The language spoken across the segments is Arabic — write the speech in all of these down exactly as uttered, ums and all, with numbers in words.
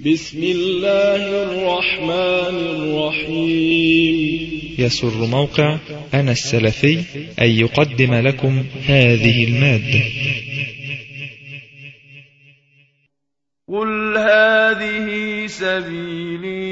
بسم الله الرحمن الرحيم. يسر موقع أنا السلفي أن يقدم لكم هذه المادة. قل هذه سبيلي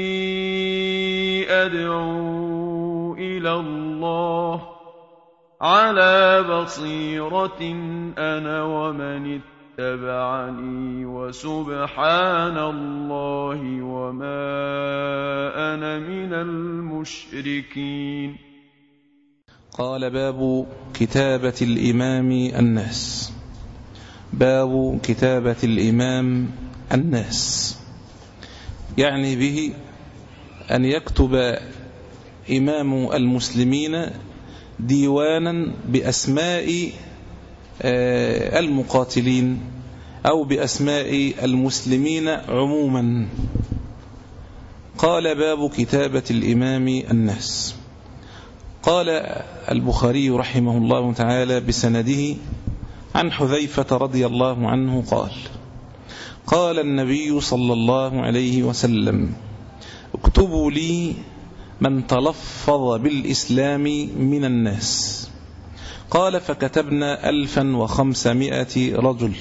أدعو إلى الله على بصيرة أنا ومن اتبعني وسبحان الله وما أنا من المشركين. قال باب كتابة الإمام الناس. باب كتابة الإمام الناس يعني به أن يكتب إمام المسلمين ديوانا بأسماء المقاتلين أو بأسماء المسلمين عموما. قال باب كتابة الإمام الناس. قال البخاري رحمه الله تعالى بسنده عن حذيفة رضي الله عنه قال: قال النبي صلى الله عليه وسلم: اكتبوا لي من تلفظ بالإسلام من الناس. قال: فكتبنا ألفا وخمسمائة رجل.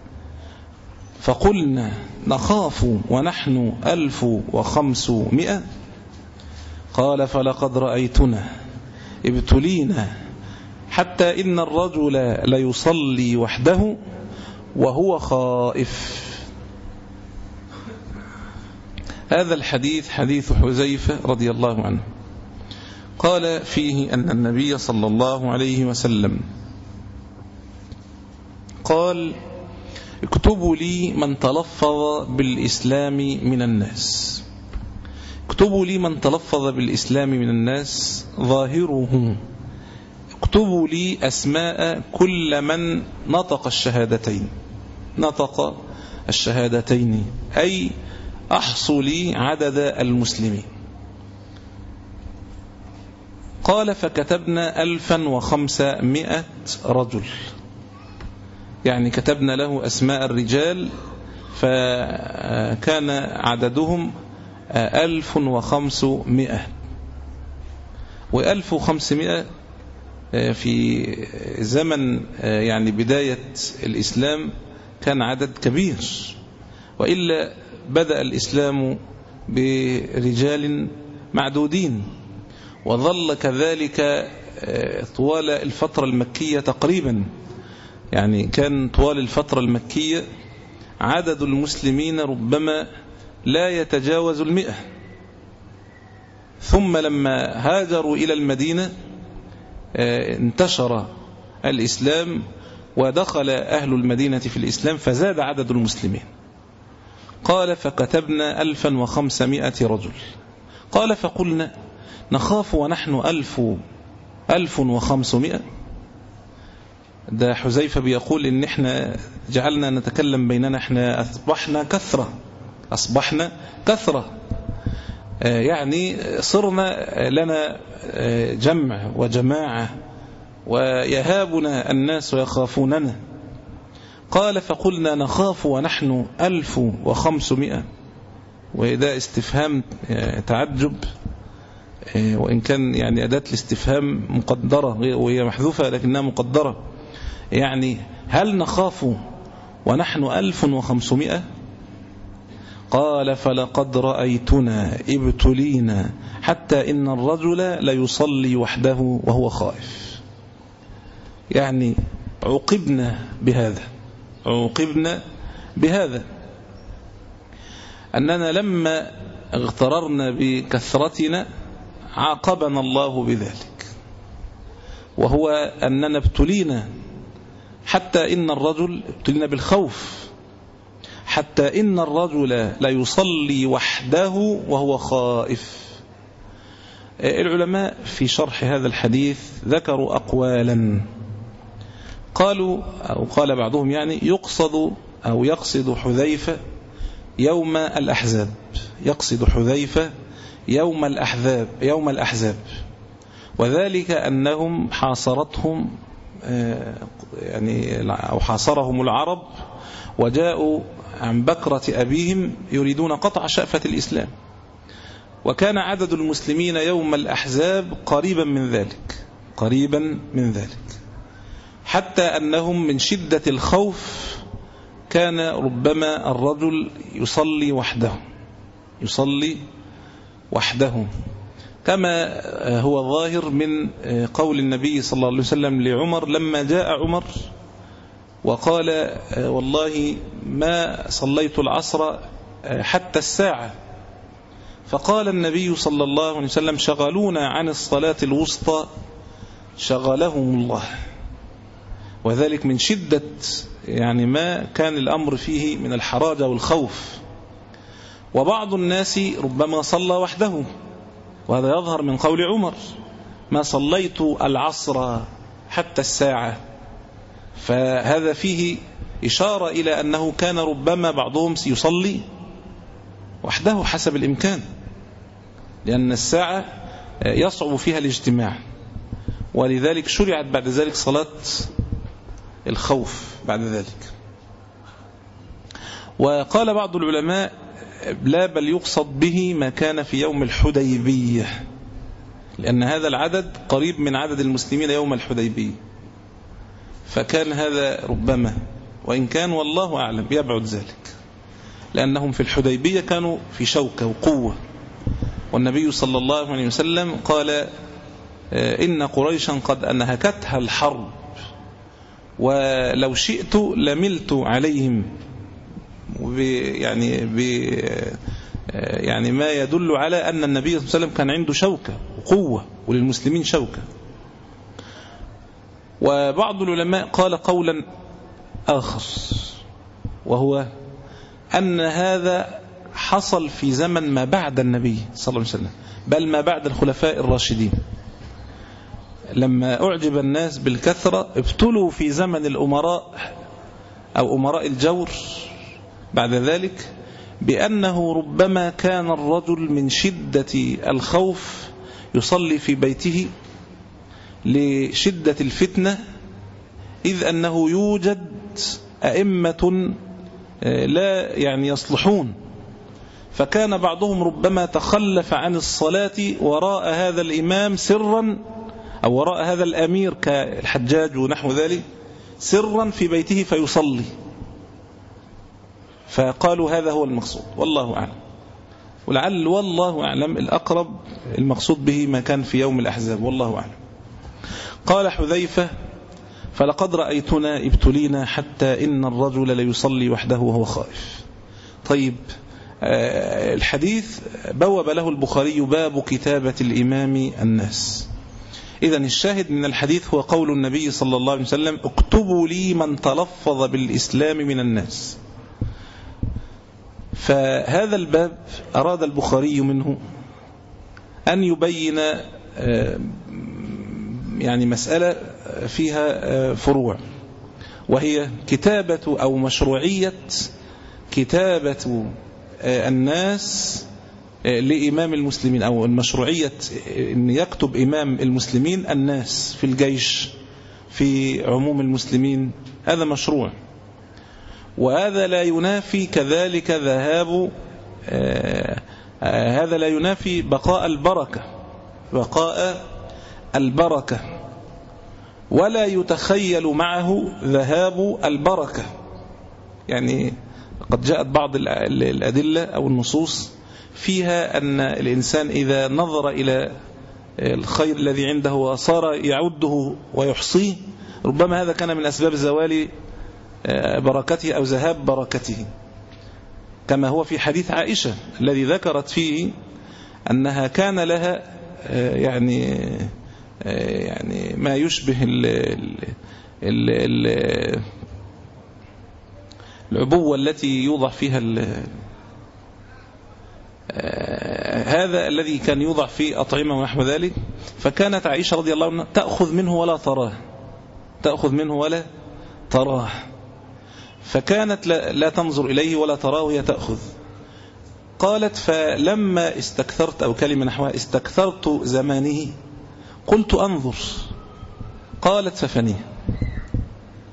فقلنا: نخاف ونحن ألف وخمسمائة. قال: فلقد رأيتنا ابتلينا حتى إن الرجل ليصلي وحده وهو خائف. هذا الحديث حديث حذيفة رضي الله عنه. قال فيه أن النبي صلى الله عليه وسلم قال: اكتبوا لي من تلفظ بالإسلام من الناس. اكتبوا لي من تلفظ بالإسلام من الناس ظاهره. اكتبوا لي أسماء كل من نطق الشهادتين نطق الشهادتين أي أحصوا لي عدد المسلمين. قال: فكتبنا ألفا وخمسمائة رجل، يعني كتبنا له أسماء الرجال فكان عددهم ألف وخمسمائة. وألف وخمسمائة في زمن يعني بداية الإسلام كان عدد كبير، وإلا بدأ الإسلام برجال معدودين، وظل كذلك طوال الفترة المكية تقريبا. يعني كان طوال الفترة المكية عدد المسلمين ربما لا يتجاوز المئة. ثم لما هاجروا إلى المدينة انتشر الإسلام ودخل أهل المدينة في الإسلام فزاد عدد المسلمين. قال: فكتبنا ألفا وخمسمائة رجل. قال: فقلنا: نخاف ونحن ألف ألف وخمسمائة. ده حذيفة بيقول إن إحنا جعلنا نتكلم بيننا، إحنا أصبحنا كثرة أصبحنا كثرة يعني صرنا لنا جمع وجماعة ويهابنا الناس ويخافوننا. قال: فقلنا: نخاف ونحن ألف وخمسمائة. وده استفهام تعجب، وإن كان يعني أداة الاستفهام مقدرة وهي محذوفة لكنها مقدرة. يعني هل نخاف ونحن ألف وخمسمائة؟ قال: فلقد رأيتنا ابتلينا حتى إن الرجل ليصلي وحده وهو خائف. يعني عوقبنا بهذا عوقبنا بهذا أننا لما اغتررنا بكثرتنا عاقبنا الله بذلك، وهو أننا ابتلينا حتى إن الرجل ابتلينا بالخوف حتى إن الرجل لا يصلي وحده وهو خائف. العلماء في شرح هذا الحديث ذكروا أقوالا. قالوا أو قال بعضهم يعني يقصد أو يقصد حذيفة يوم الأحزاب يقصد حذيفة يوم الأحزاب يوم الأحزاب وذلك أنهم حاصرتهم يعني أو حاصرهم العرب وجاءوا عن بكرة أبيهم يريدون قطع شأفة الإسلام، وكان عدد المسلمين يوم الأحزاب قريبا من ذلك قريبا من ذلك حتى أنهم من شدة الخوف كان ربما الرجل يصلي وحده يصلي وحده كما هو ظاهر من قول النبي صلى الله عليه وسلم لعمر لما جاء عمر وقال والله ما صليت العصر حتى الساعة، فقال النبي صلى الله عليه وسلم شغلونا عن الصلاة الوسطى شغلهم الله، وذلك من شدة يعني ما كان الأمر فيه من الحراج والخوف. وبعض الناس ربما صلى وحده، وهذا يظهر من قول عمر ما صليت العصر حتى الساعة، فهذا فيه إشارة إلى أنه كان ربما بعضهم يصلي وحده حسب الإمكان، لأن الساعة يصعب فيها الاجتماع، ولذلك شرعت بعد ذلك صلاة الخوف بعد ذلك. وقال بعض العلماء لا بل يقصد به ما كان في يوم الحديبية، لأن هذا العدد قريب من عدد المسلمين يوم الحديبية، فكان هذا ربما، وإن كان والله أعلم يبعد ذلك، لأنهم في الحديبية كانوا في شوكة وقوة، والنبي صلى الله عليه وسلم قال إن قريشا قد أنهكتها الحرب ولو شئت لملت عليهم، يعني ب يعني ما يدل على أن النبي صلى الله عليه وسلم كان عنده شوكة وقوة وللمسلمين شوكة. وبعض العلماء قال قولا آخر، وهو أن هذا حصل في زمن ما بعد النبي صلى الله عليه وسلم، بل ما بعد الخلفاء الراشدين، لما أعجب الناس بالكثرة ابتلوا في زمن الأمراء أو أمراء الجور بعد ذلك بأنه ربما كان الرجل من شدة الخوف يصلي في بيته لشدة الفتنة، إذ أنه يوجد أئمة لا يعني يصلحون، فكان بعضهم ربما تخلف عن الصلاة وراء هذا الإمام سرا أو وراء هذا الأمير كالحجاج ونحو ذلك سرا في بيته فيصلي، فقالوا هذا هو المقصود والله أعلم. ولعل والله أعلم الأقرب المقصود به ما كان في يوم الأحزاب والله أعلم. قال حذيفة فلقد رأيتنا ابتلينا حتى إن الرجل ليصلي وحده وهو خائف. طيب الحديث بوب له البخاري باب كتابة الإمام الناس. إذن الشاهد من الحديث هو قول النبي صلى الله عليه وسلم اكتبوا لي من تلفظ بالإسلام من الناس. فهذا الباب أراد البخاري منه أن يبين يعني مسألة فيها فروع، وهي كتابة أو مشروعية كتابة الناس لإمام المسلمين، أو المشروعية أن يكتب إمام المسلمين الناس في الجيش في عموم المسلمين، هذا مشروع. وهذا لا ينافي كذلك ذهاب هذا لا ينافي بقاء البركة بقاء البركة ولا يتخيل معه ذهاب البركة. يعني قد جاءت بعض الأدلة أو النصوص فيها أن الإنسان إذا نظر إلى الخير الذي عنده وصار يعده ويحصيه ربما هذا كان من أسباب زوال بركته أو ذهاب بركته، كما هو في حديث عائشة الذي ذكرت فيه أنها كان لها يعني يعني ما يشبه ال ال ال العبوة التي يوضع فيها هذا الذي كان يوضع في أطعمة ونحو ذلك، فكانت عائشة رضي الله عنها تأخذ منه ولا تراه تأخذ منه ولا تراه فكانت لا تنظر إليه ولا تراه وهي تأخذ. قالت فلما استكثرت أو كلمة نحوها استكثرت زمانه قلت أنظر، قالت ففنيه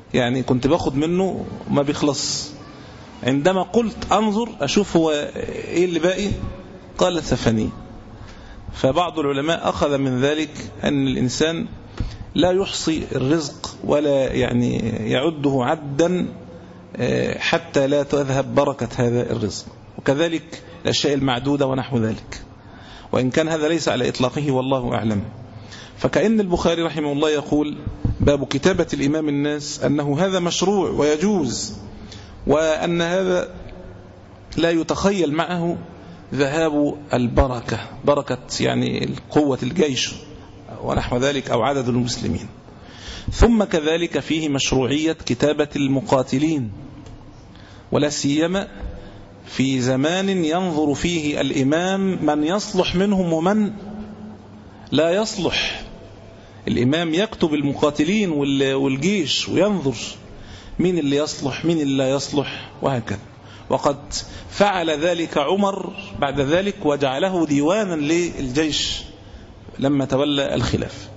يعني كنت باخد منه ما بيخلص. عندما قلت أنظر أشوف هو إيه اللي باقي، قال ثفني. فبعض العلماء أخذ من ذلك أن الإنسان لا يحصي الرزق ولا يعني يعده عدا حتى لا تذهب بركة هذا الرزق، وكذلك الأشياء المعدودة ونحو ذلك، وإن كان هذا ليس على إطلاقه والله أعلم. فكأن البخاري رحمه الله يقول باب كتابة الإمام الناس أنه هذا مشروع ويجوز، وأن هذا لا يتخيل معه ذهاب البركة، بركة يعني قوة الجيش ونحو ذلك أو عدد المسلمين. ثم كذلك فيه مشروعية كتابة المقاتلين، ولا سيما في زمان ينظر فيه الإمام من يصلح منهم ومن لا يصلح. الإمام يكتب المقاتلين والجيش وينظر مين اللي يصلح مين اللي لا يصلح وهكذا. وقد فعل ذلك عمر بعد ذلك وجعله ديوانا للجيش لما تولى الخلاف.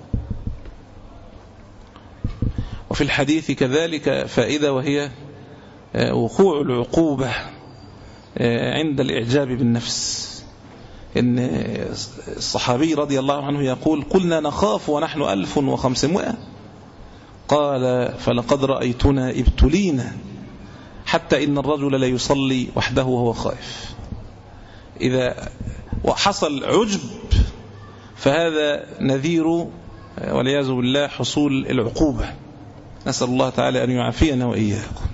وفي الحديث كذلك فائدة، وهي وقوع العقوبة عند الإعجاب بالنفس. إن الصحابي رضي الله عنه يقول قلنا نخاف ونحن ألف وخمسمائة، قال فلقد رأيتنا ابتلينا حتى إن الرجل لا يصلي وحده وهو خائف. إذا وحصل عجب فهذا نذير والعياذ بالله حصول العقوبة. نسأل الله تعالى أن يعافينا وإياكم.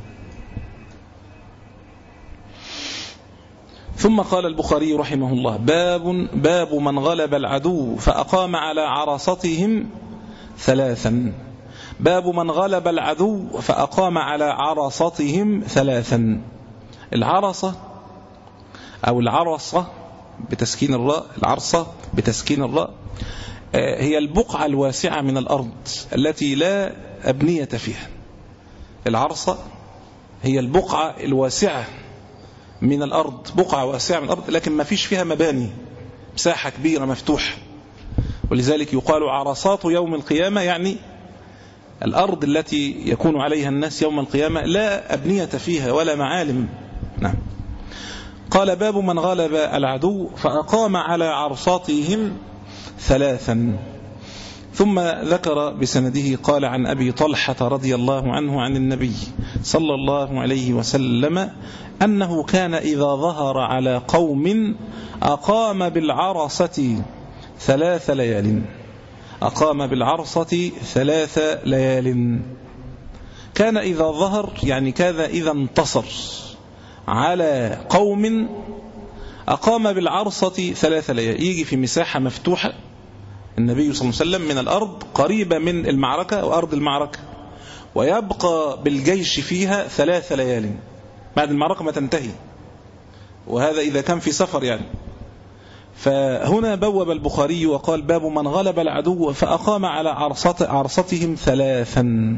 ثم قال البخاري رحمه الله باب, باب من غلب العدو فأقام على عرصتهم ثلاثا. باب من غلب العدو فأقام على عرصتهم ثلاثا. العرصة أو العرصة بتسكين الراء، العرصة بتسكين الراء، هي البقعة الواسعة من الأرض التي لا أبنية فيها. العرصة هي البقعة الواسعة من الأرض، بقعة واسعة من الأرض لكن ما فيش فيها مباني، مساحة كبيرة مفتوحة، ولذلك يقال عرصات يوم القيامة، يعني الأرض التي يكون عليها الناس يوم القيامة لا أبنية فيها ولا معالم. نعم. قال باب من غلب العدو فأقام على عرصاتهم ثلاثا. ثم ذكر بسنده قال عن أبي طلحة رضي الله عنه عن النبي صلى الله عليه وسلم أنه كان إذا ظهر على قوم أقام بالعرصة ثلاث ليال. أقام بالعرصة ثلاث ليال. كان إذا ظهر يعني كذا إذا انتصر على قوم أقام بالعرصة ثلاث ليال. يجي في مساحة مفتوحة النبي صلى الله عليه وسلم من الأرض قريبة من المعركة وأرض المعركة، ويبقى بالجيش فيها ثلاث ليال بعد المعركة ما تنتهي، وهذا إذا كان في سفر يعني. فهنا بوب البخاري وقال باب من غلب العدو فأقام على عرصتهم ثلاثا.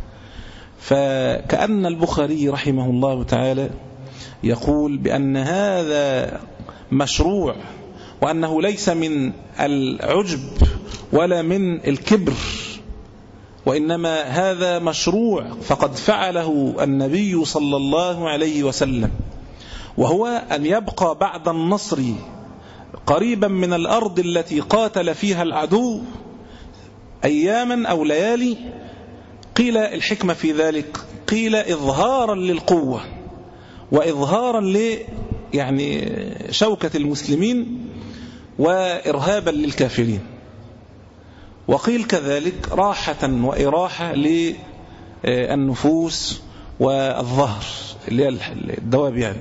فكأن البخاري رحمه الله تعالى يقول بأن هذا مشروع، وأنه ليس من العجب ولا من الكبر، وإنما هذا مشروع فقد فعله النبي صلى الله عليه وسلم، وهو أن يبقى بعد النصر قريبا من الأرض التي قاتل فيها العدو أياما أو ليالي. قيل الحكمة في ذلك قيل إظهارا للقوة وإظهارا ل يعني شوكة المسلمين وإرهابا للكافرين، وقيل كذلك راحة وإراحة للنفوس والظهر اللي هي الدواب يعني.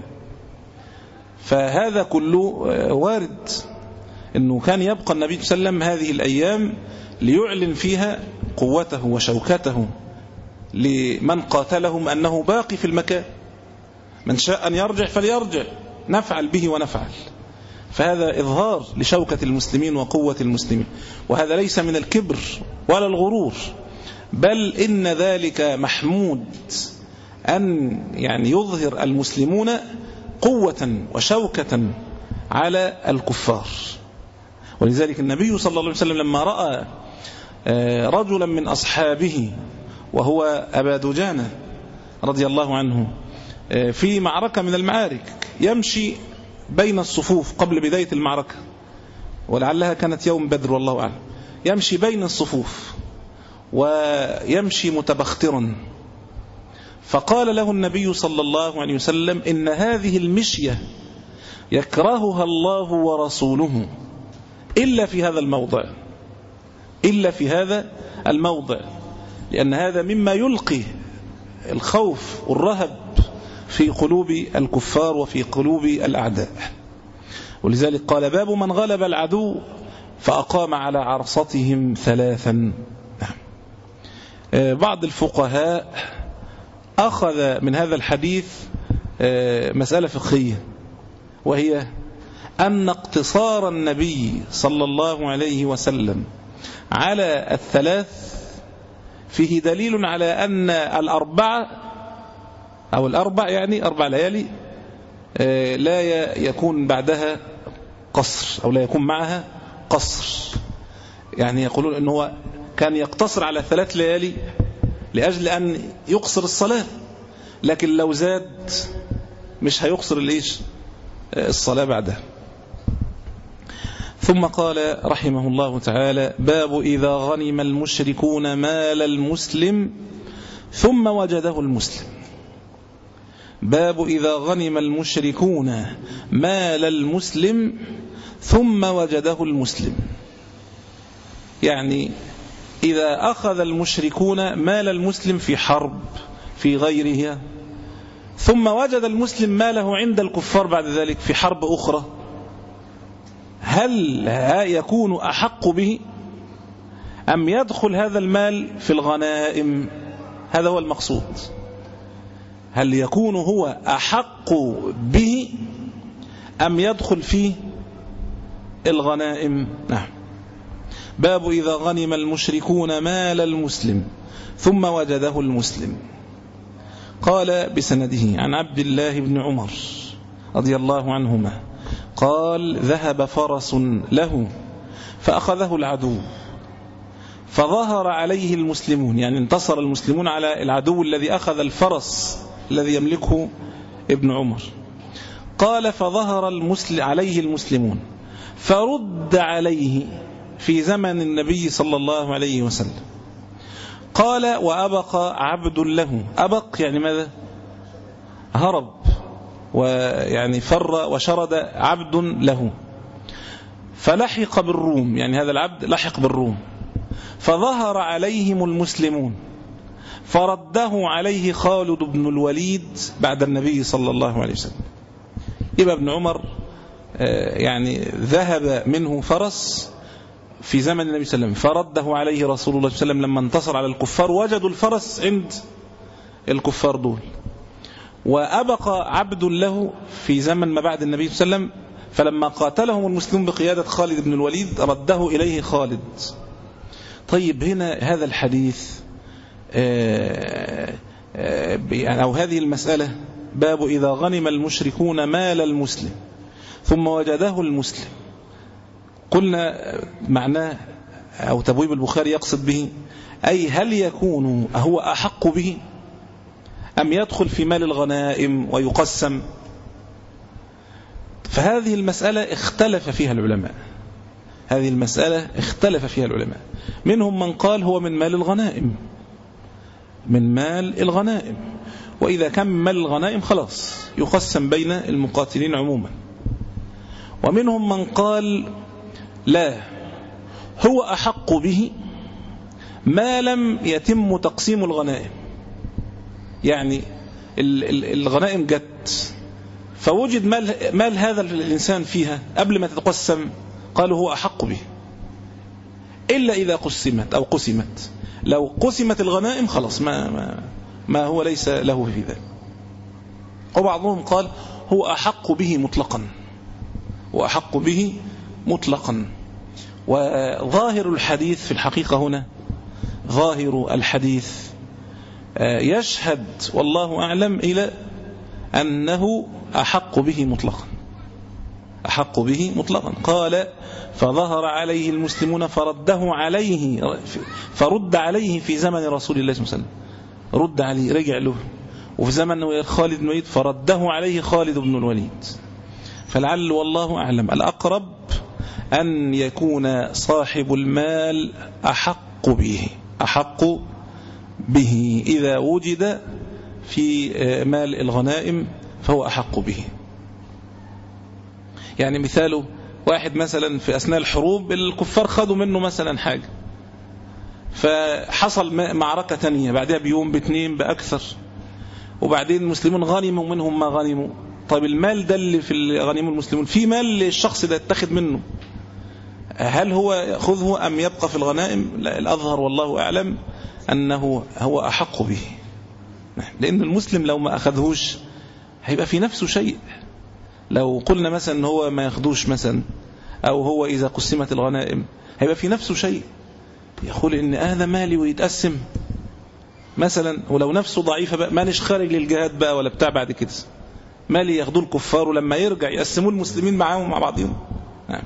فهذا كله وارد أنه كان يبقى النبي صلى الله عليه وسلم هذه الأيام ليعلن فيها قوته وشوكته لمن قاتلهم أنه باقي في المكان، من شاء أن يرجع فليرجع، نفعل به ونفعل. فهذا إظهار لشوكة المسلمين وقوة المسلمين، وهذا ليس من الكبر ولا الغرور، بل إن ذلك محمود أن يعني يظهر المسلمون قوة وشوكة على الكفار. ولذلك النبي صلى الله عليه وسلم لما رأى رجلا من أصحابه وهو أبا دجانة رضي الله عنه في معركة من المعارك، يمشي بين الصفوف قبل بداية المعركة، ولعلها كانت يوم بدر والله أعلم، يمشي بين الصفوف ويمشي متبخترا، فقال له النبي صلى الله عليه وسلم: إن هذه المشية يكرهها الله ورسوله إلا في هذا الموضع، إلا في هذا الموضع، لأن هذا مما يلقي الخوف والرهب في قلوب الكفار وفي قلوب الأعداء. ولذلك قال: باب من غلب العدو فأقام على عرصتهم ثلاثا. بعض الفقهاء أخذ من هذا الحديث مسألة فقهية، وهي أن اقتصار النبي صلى الله عليه وسلم على الثلاث فيه دليل على أن الأربعة أو الأربع يعني أربع ليالي لا يكون بعدها قصر أو لا يكون معها قصر. يعني يقولون أنه كان يقتصر على ثلاث ليالي لأجل أن يقصر الصلاة، لكن لو زاد مش هيقصر الإيش الصلاة بعدها. ثم قال رحمه الله تعالى: باب إذا غنم المشركون مال المسلم ثم وجده المسلم. باب إذا غنم المشركون مال المسلم ثم وجده المسلم، يعني إذا أخذ المشركون مال المسلم في حرب في غيرها، ثم وجد المسلم ماله عند الكفار بعد ذلك في حرب أخرى، هل يكون أحق به أم يدخل هذا المال في الغنائم؟ هذا هو المقصود. هل يكون هو أحق به أم يدخل فيه الغنائم؟ نعم. باب إذا غنم المشركون مال المسلم ثم وجده المسلم. قال بسنده عن عبد الله بن عمر رضي الله عنهما قال: ذهب فرس له فأخذه العدو فظهر عليه المسلمون، يعني انتصر المسلمون على العدو الذي أخذ الفرس الذي يملكه ابن عمر. قال: فظهر المسلم عليه المسلمون فرد عليه في زمن النبي صلى الله عليه وسلم. قال: وأبق عبد له. أبق يعني ماذا؟ هرب، ويعني فر وشرد عبد له، فلحق بالروم، يعني هذا العبد لحق بالروم، فظهر عليهم المسلمون فرده عليه خالد بن الوليد بعد النبي صلى الله عليه وسلم. يبقى ابن عمر يعني ذهب منه فرس في زمن النبي صلى الله عليه وسلم فرده عليه رسول الله صلى الله عليه وسلم لما انتصر على الكفار، وجدوا الفرس عند الكفار دول. وأبقى عبد له في زمن ما بعد النبي صلى الله عليه وسلم، فلما قاتلهم المسلمون بقيادة خالد بن الوليد رده إليه خالد. طيب هنا هذا الحديث أو هذه المسألة، باب إذا غنم المشركون مال المسلم ثم وجده المسلم، قلنا معناه أو تبويب البخاري يقصد به أي هل يكون هو أحق به أم يدخل في مال الغنائم ويقسم؟ فهذه المسألة اختلف فيها العلماء، هذه المسألة اختلف فيها العلماء. منهم من قال هو من مال الغنائم، من مال الغنائم، وإذا كان من مال الغنائم خلاص يقسم بين المقاتلين عموما. ومنهم من قال لا، هو أحق به ما لم يتم تقسيم الغنائم، يعني الغنائم جت فوجد مال, مال هذا الإنسان فيها قبل ما تتقسم، قالوا هو أحق به، إلا إذا قسمت أو قسمت. لو قسمت الغنائم خلاص ما, ما, ما هو ليس له في ذلك. وبعضهم قال هو أحق به مطلقا، وأحق به مطلقا. وظاهر الحديث في الحقيقة هنا، ظاهر الحديث يشهد والله أعلم إلى أنه أحق به مطلقا، أحق به مطلقا. قال فظهر عليه المسلمون فرده عليه فرد عليه في زمن رسول الله صلى الله عليه وسلم، رد عليه رجع له. وفي زمن خالد بن الوليد فرده عليه خالد بن الوليد. فلعل والله أعلم الأقرب أن يكون صاحب المال أحق به أحق به إذا وجد في مال الغنائم فهو أحق به. يعني مثاله واحد مثلا في أثناء الحروب الكفار خدوا منه مثلا حاجة، فحصل معركة تانية بعدها بيوم باثنين بأكثر، وبعدين المسلمون غنموا منهم ما غنموا. طيب المال ده اللي في غنيمه المسلمون في مال الشخص ده اتخذ منه، هل هو يأخذه أم يبقى في الغنائم؟ لا، الأظهر والله أعلم أنه هو أحق به، لأن المسلم لو ما أخذهوش هيبقى في نفسه شيء. لو قلنا مثلا أنه هو ما يأخذوش مثلا، أو هو إذا قسمت الغنائم هيبقى في نفسه شيء، يقول إن هذا مالي ويتقسم مثلا. ولو نفسه ضعيفة بقى مانيش خارج للجهاد بقى ولا بتاع بعد كده، مالي ياخدوه الكفار ولما يرجع يقسموه المسلمين معاهم مع بعضهم. نعم.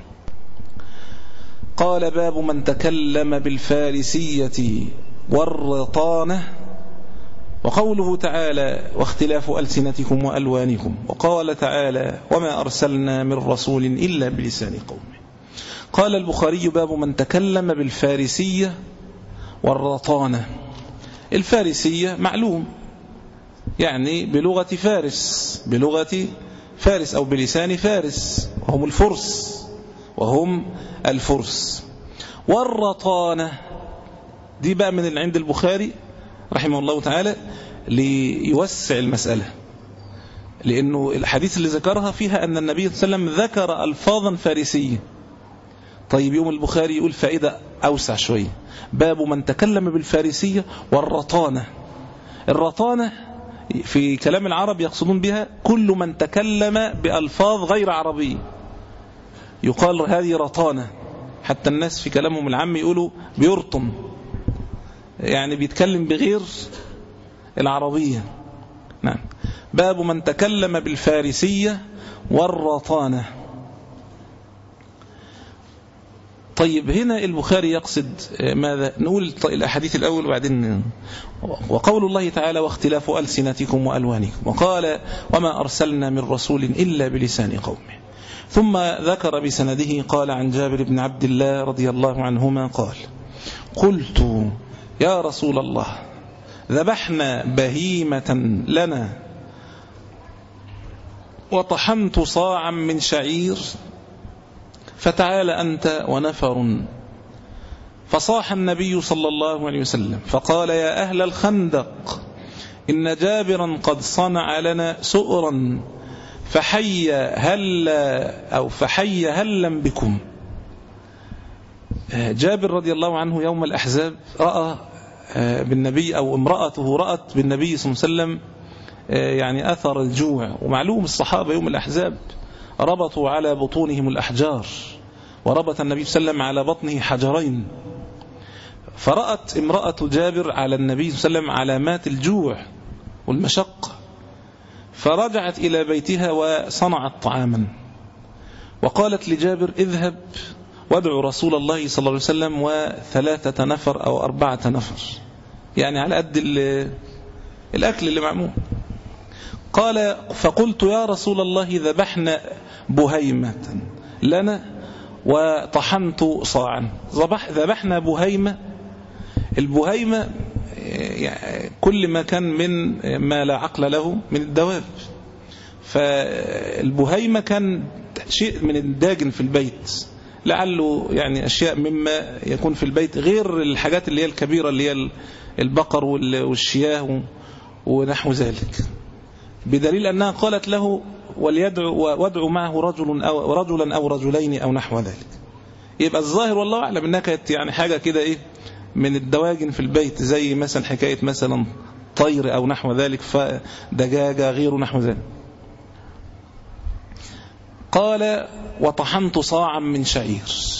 قال باب من تكلم بالفارسية والرطانة. وقوله تعالى واختلاف ألسنتكم وألوانكم. وقال تعالى وما أرسلنا من رسول إلا بلسان قومه. قال البخاري باب من تكلم بالفارسية والرطانة. الفارسية معلوم يعني بلغة فارس، بلغة فارس أو بلسان فارس، وهم الفرس وهم الفرس. والرطانة دي بقى من عند البخاري رحمه الله تعالى ليوسع المسألة، لأنه الحديث اللي ذكرها فيها أن النبي صلى الله عليه وسلم ذكر ألفاظا فارسية. طيب يوم البخاري يقول فائدة أوسع شوية، باب من تكلم بالفارسية والرطانة. الرطانة في كلام العرب يقصدون بها كل من تكلم بألفاظ غير عربية يقال هذه رطانة. حتى الناس في كلامهم العام يقولوا بيرطم، يعني بيتكلم بغير العربية. نعم. باب من تكلم بالفارسية والرطانة. طيب هنا البخاري يقصد ماذا؟ نقول الأحاديث الأول وبعدين. وقول الله تعالى واختلاف ألسنتكم وألوانكم. وقال وما أرسلنا من رسول إلا بلسان قومه. ثم ذكر بسنده قال عن جابر بن عبد الله رضي الله عنهما قال قلت يا رسول الله ذبحنا بهيمة لنا وطحنت صاعا من شعير فتعال أنت ونفر. فصاح النبي صلى الله عليه وسلم فقال يا أهل الخندق إن جابرا قد صنع لنا سؤرا فحي هل أو فحي هلا بكم. جابر رضي الله عنه يوم الأحزاب رأى بالنبي أو امرأته رأت بالنبي صلى الله عليه وسلم يعني أثر الجوع. ومعلوم الصحابة يوم الأحزاب ربطوا على بطونهم الأحجار، وربط النبي صلى الله عليه وسلم على بطنه حجرين. فرأت امرأة جابر على النبي صلى الله عليه وسلم علامات الجوع والمشقة، فرجعت إلى بيتها وصنعت طعاما، وقالت لجابر اذهب وادعو رسول الله صلى الله عليه وسلم وثلاثة نفر أو أربعة نفر، يعني على قد الأكل اللي معمول. قال فقلت يا رسول الله ذبحنا بهيمة لنا وطحنت صاعا. ذبحنا بهيمة. البهيمة كل ما كان من ما لا عقل له من الدواب، فالبهيمة كان شيء من الداجن في البيت، لعله يعني أشياء مما يكون في البيت غير الحاجات اللي هي الكبيرة اللي هي البقر والشياه ونحو ذلك، بدليل أنها قالت له وليدعو وادعو معه رجل أو رجلا أو رجلين أو نحو ذلك. يبقى الظاهر والله أعلم أنها كانت يعني حاجة كده إيه من الدواجن في البيت، زي مثلا حكاية مثلا طير أو نحو ذلك، فدجاجة غير نحو ذلك. قال وطحنت صاعا من شعير،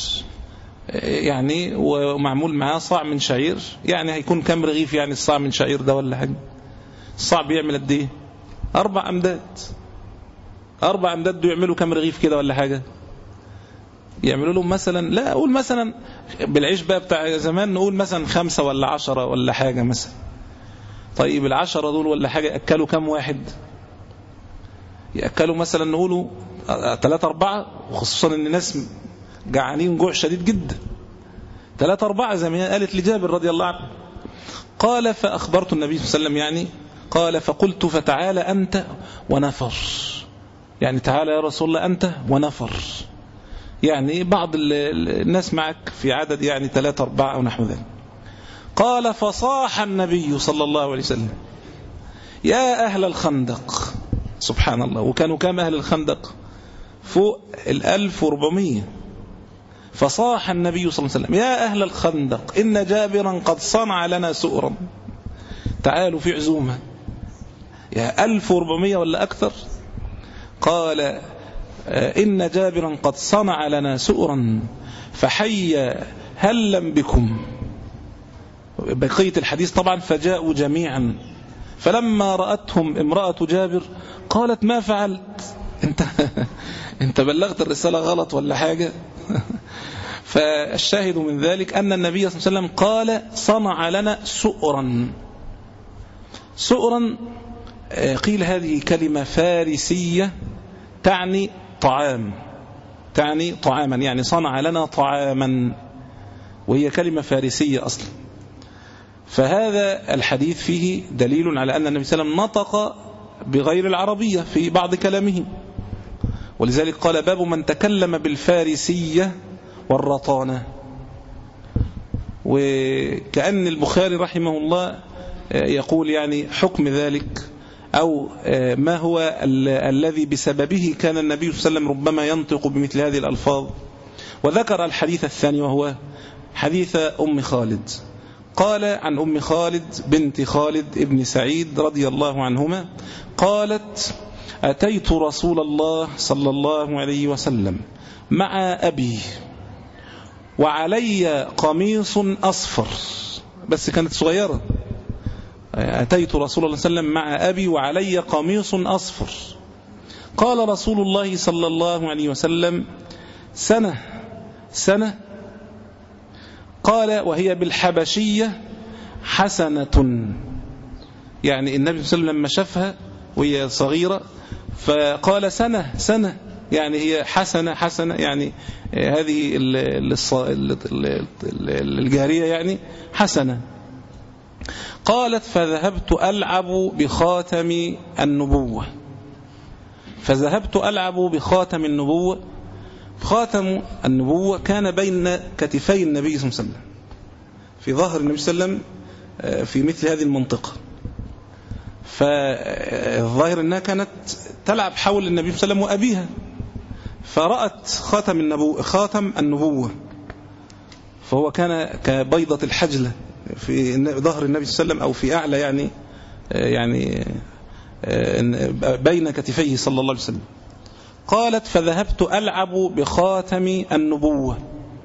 يعني ومعمول معاه صاع من شعير، يعني هيكون كم رغيف يعني الصاع من شعير ده ولا حاجة؟ الصاع بيعمل قد ايه؟ أربع أمداد. أربع أمداد يعملوا كم رغيف كده ولا حاجة؟ يعملوا لهم مثلا، لا أقول مثلا بالعيش بقى بتاع زمان، نقول مثلا خمسة ولا عشرة ولا حاجة مثلا. طيب العشرة دول ولا حاجة أكلوا كم واحد؟ يأكلوا مثلا نقولوا ثلاثة أربعة، وخصوصا أن الناس جعانين جوع شديد جدا. ثلاثة أربعة زي ما قالت لجابر رضي الله عنه. قال فأخبرت النبي صلى الله عليه وسلم، يعني قال فقلت فتعالى أنت ونفر، يعني تعالى يا رسول الله أنت ونفر، يعني بعض الناس معك في عدد يعني ثلاثة أربعة ونحو ذلك. قال فصاح النبي صلى الله عليه وسلم يا أهل الخندق. سبحان الله. وكانوا كام أهل الخندق؟ فوق الألف وربعمية. فصاح النبي صلى الله عليه وسلم يا أهل الخندق إن جابرا قد صنع لنا سؤرا. تعالوا في عزومة يا ألف وربعمية ولا أكثر. قال إن جابرا قد صنع لنا سؤرا فحي هلا بكم. بقية الحديث طبعا فجاءوا جميعا، فلما رأتهم امرأة جابر قالت ما فعلت؟ انت, انت بلغت الرسالة غلط ولا حاجة؟ فالشاهد من ذلك أن النبي صلى الله عليه وسلم قال صنع لنا سؤرا. سؤرا قيل هذه كلمة فارسية تعني طعام، تعني طعاما، يعني صنع لنا طعاما، وهي كلمة فارسية أصلا. فهذا الحديث فيه دليل على أن النبي صلى الله عليه وسلم نطق بغير العربية في بعض كلامه، ولذلك قال باب من تكلم بالفارسية والرطانة. وكأن البخاري رحمه الله يقول يعني حكم ذلك، أو ما هو ال الذي بسببه كان النبي صلى الله عليه وسلم ربما ينطق بمثل هذه الألفاظ. وذكر الحديث الثاني وهو حديث أم خالد. قال عن أم خالد بنت خالد ابن سعيد رضي الله عنهما قالت أتيت رسول الله صلى الله عليه وسلم مع أبي وعلي قميص أصفر، بس كانت صغيرة. أتيت رسول الله صلى الله عليه وسلم مع أبي وعلي قميص أصفر. قال رسول الله صلى الله عليه وسلم سنة سنة. قال وهي بالحبشية حسنة، يعني النبي صلى الله عليه وسلم لما شافها وهي صغيرة فقال سنة سنة، يعني هي حسنة حسنة، يعني هذه الجارية يعني حسنة. قالت فذهبت ألعب بخاتم النبوة، فذهبت ألعب بخاتم النبوة. خاتم النبوة كان بين كتفي النبي صلى الله عليه وسلم، في ظهر النبي صلى الله عليه وسلم في مثل هذه المنطقة. فالظاهر أنها كانت تلعب حول النبي صلى الله عليه وسلم وأبيها، فرأت خاتم النبوة, خاتم النبوة فهو كان كبيضة الحجلة في ظهر النبي صلى الله عليه وسلم، أو في أعلى يعني يعني بين كتفيه صلى الله عليه وسلم. قالت فذهبت ألعب بخاتم النبوة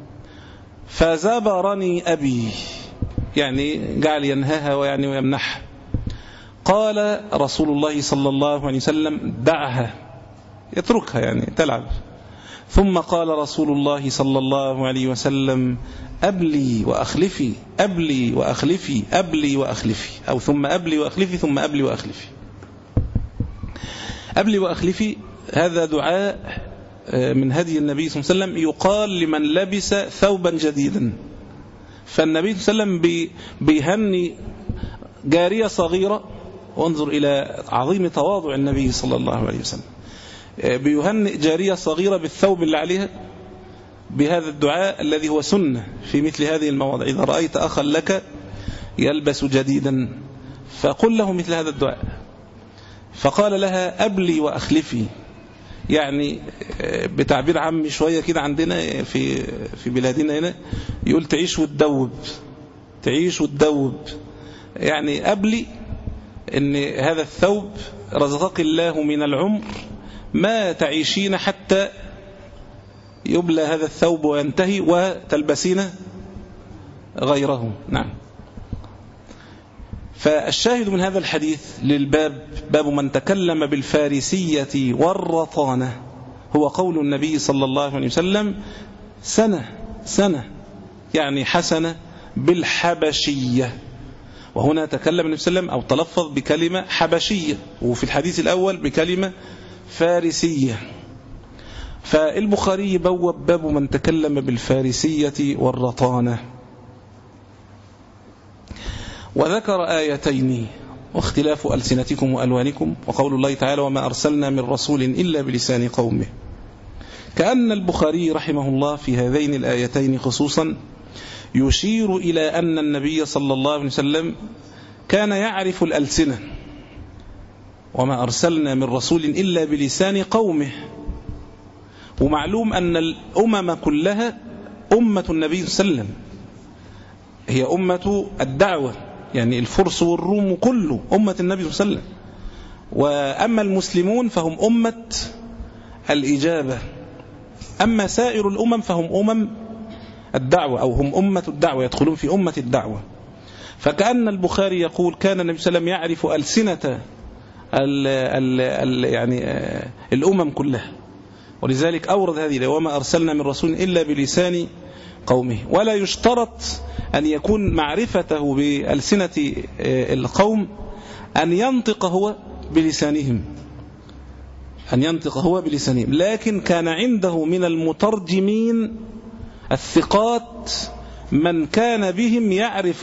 فزبرني أبي، يعني جعل ينهاها ويعني ويمنحها. قال رسول الله صلى الله عليه وسلم دعها، يتركها يعني تلعب. ثم قال رسول الله صلى الله عليه وسلم أبلي وأخلفي أبلي وأخلفي أبلي وأخلفي، أو ثم أبلي وأخلفي ثم أبلي وأخلفي. أبلي وأخلفي هذا دعاء من هدي النبي صلى الله عليه وسلم يقال لمن لبس ثوبا جديدا. فالنبي صلى الله عليه وسلم بيهني جارية صغيرة، وانظر إلى عظيم تواضع النبي صلى الله عليه وسلم، بيهنئ جارية صغيرة بالثوب اللي عليها بهذا الدعاء الذي هو سنة في مثل هذه المواضع. إذا رأيت أخا لك يلبس جديدا فقل له مثل هذا الدعاء. فقال لها أبلي وأخلفي، يعني بتعبير عامي شوية كده عندنا في في بلادنا هنا يقول تعيش وتدوب، تعيش وتدوب، يعني أبلي إن هذا الثوب رزقك الله من العمر ما تعيشين حتى يبلى هذا الثوب وينتهي وتلبسين غيره. نعم. فالشاهد من هذا الحديث للباب باب من تكلم بالفارسية والرطانة هو قول النبي صلى الله عليه وسلم سنة سنة يعني حسنة بالحبشية. وهنا تكلم النبي صلى الله عليه وسلم أو تلفظ بكلمة حبشية، وفي الحديث الأول بكلمة فارسية. فالبخاري بوب باب من تكلم بالفارسية والرطانة، وذكر آيتين واختلاف ألسنتكم وألوانكم وقول الله تعالى وما أرسلنا من رسول إلا بلسان قومه. كأن البخاري رحمه الله في هذين الآيتين خصوصا يشير إلى أن النبي صلى الله عليه وسلم كان يعرف الألسنة، وما أرسلنا من رسول إلا بلسان قومه. ومعلوم أن الأمم كلها أمة النبي صلى الله عليه وسلم، هي أمة الدعوة، يعني الفرس والروم كله أمة النبي صلى الله عليه وسلم. وأما المسلمون فهم أمة الإجابة، أما سائر الأمم فهم أمم الدعوة أو هم أمة الدعوة، يدخلون في أمة الدعوة. فكأن البخاري يقول كان النبي صلى الله عليه وسلم يعرف ألسنة ال ال ال يعني الأمم كلها، ولذلك أورد هذه وما أرسلنا من رسول إلا بلسان قومه. ولا يشترط أن يكون معرفته بألسنة القوم أن ينطق هو بلسانهم أن ينطق هو بلسانهم لكن كان عنده من المترجمين الثقات من كان بهم يعرف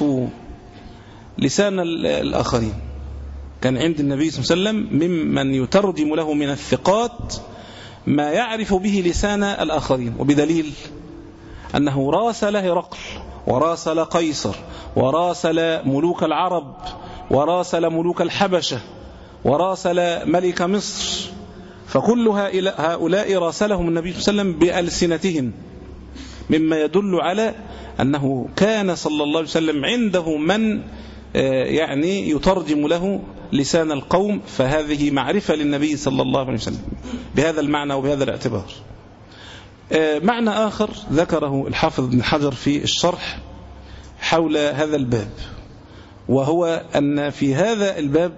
لسان الآخرين. كان عند النبي صلى الله عليه وسلم ممن يترجم له من الثقات ما يعرف به لسان الآخرين، وبدليل أنه راسل هرقل وراسل قيصر وراسل ملوك العرب وراسل ملوك الحبشة وراسل ملك مصر، فكل هؤلاء راسلهم النبي صلى الله عليه وسلم بألسنتهم، مما يدل على أنه كان صلى الله عليه وسلم عنده من يعني يترجم له لسان القوم. فهذه معرفة للنبي صلى الله عليه وسلم بهذا المعنى وبهذا الاعتبار. معنى آخر ذكره الحافظ ابن حجر في الشرح حول هذا الباب، وهو أن في هذا الباب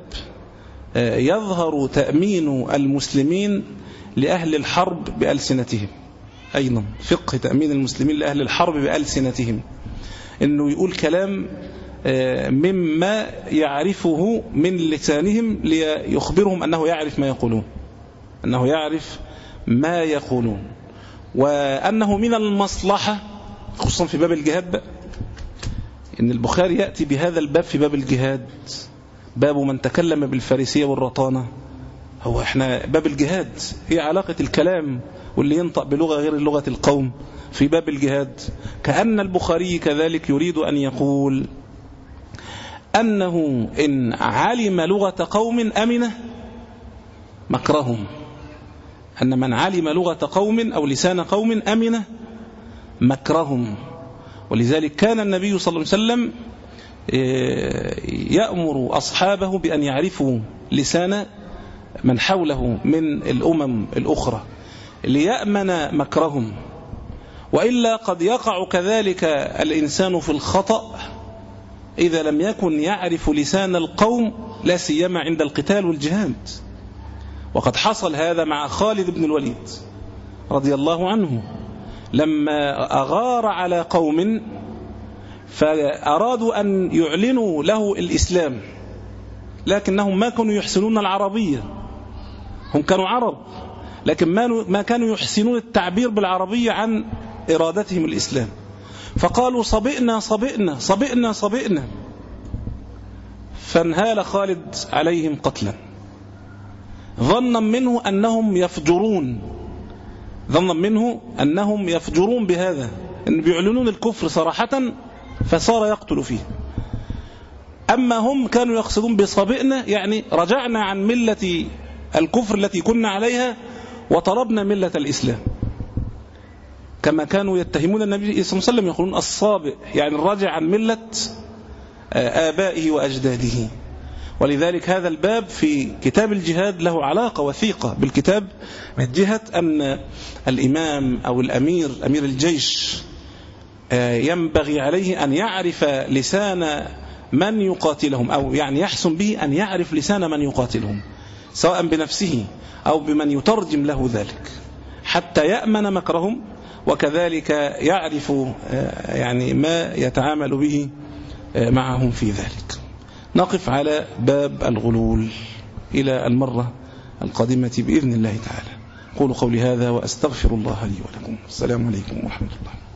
يظهر تأمين المسلمين لأهل الحرب بألسنتهم. أيضا فقه تأمين المسلمين لأهل الحرب بألسنتهم، أنه يقول كلام مما يعرفه من لسانهم ليخبرهم أنه يعرف ما يقولون أنه يعرف ما يقولون وأنه من المصلحة خصوصا في باب الجهاد بقى، إن البخاري يأتي بهذا الباب في باب الجهاد، باب من تكلم بالفارسية والرطانة. هو احنا باب الجهاد هي علاقة الكلام واللي ينطق بلغة غير لغة القوم في باب الجهاد. كأن البخاري كذلك يريد أن يقول أنه إن علم لغة قوم أمن مكرهم، أن من علم لغة قوم أو لسان قوم أمن مكرهم. ولذلك كان النبي صلى الله عليه وسلم يأمر أصحابه بأن يعرفوا لسان من حوله من الأمم الأخرى ليأمن مكرهم، وإلا قد يقع كذلك الإنسان في الخطأ إذا لم يكن يعرف لسان القوم، لا سيما عند القتال والجهاد. وقد حصل هذا مع خالد بن الوليد رضي الله عنه لما أغار على قوم فأرادوا أن يعلنوا له الإسلام، لكنهم ما كانوا يحسنون العربية، هم كانوا عرب لكن ما كانوا يحسنون التعبير بالعربية عن إرادتهم الإسلام، فقالوا صبئنا صبئنا صبئنا صبئنا، فانهال خالد عليهم قتلا ظنا منه أنهم يفجرون ظنا منه أنهم يفجرون بهذا، أن بيعلنون الكفر صراحة، فصار يقتل فيه. أما هم كانوا يقصدون بصبئنا يعني رجعنا عن ملة الكفر التي كنا عليها وطلبنا ملة الإسلام، كما كانوا يتهمون النبي صلى الله عليه وسلم يقولون الصابئ يعني الراجع عن ملة آبائه وأجداده. ولذلك هذا الباب في كتاب الجهاد له علاقة وثيقة بالكتاب من جهة أن الإمام أو الأمير أمير الجيش ينبغي عليه أن يعرف لسان من يقاتلهم، أو يعني يحسن به أن يعرف لسان من يقاتلهم سواء بنفسه أو بمن يترجم له ذلك حتى يأمن مكرهم، وكذلك يعرف يعني ما يتعامل به معهم في ذلك. نقف على باب الغلول إلى المرة القادمة بإذن الله تعالى. قولوا قولي هذا وأستغفر الله لي ولكم. السلام عليكم ورحمة الله.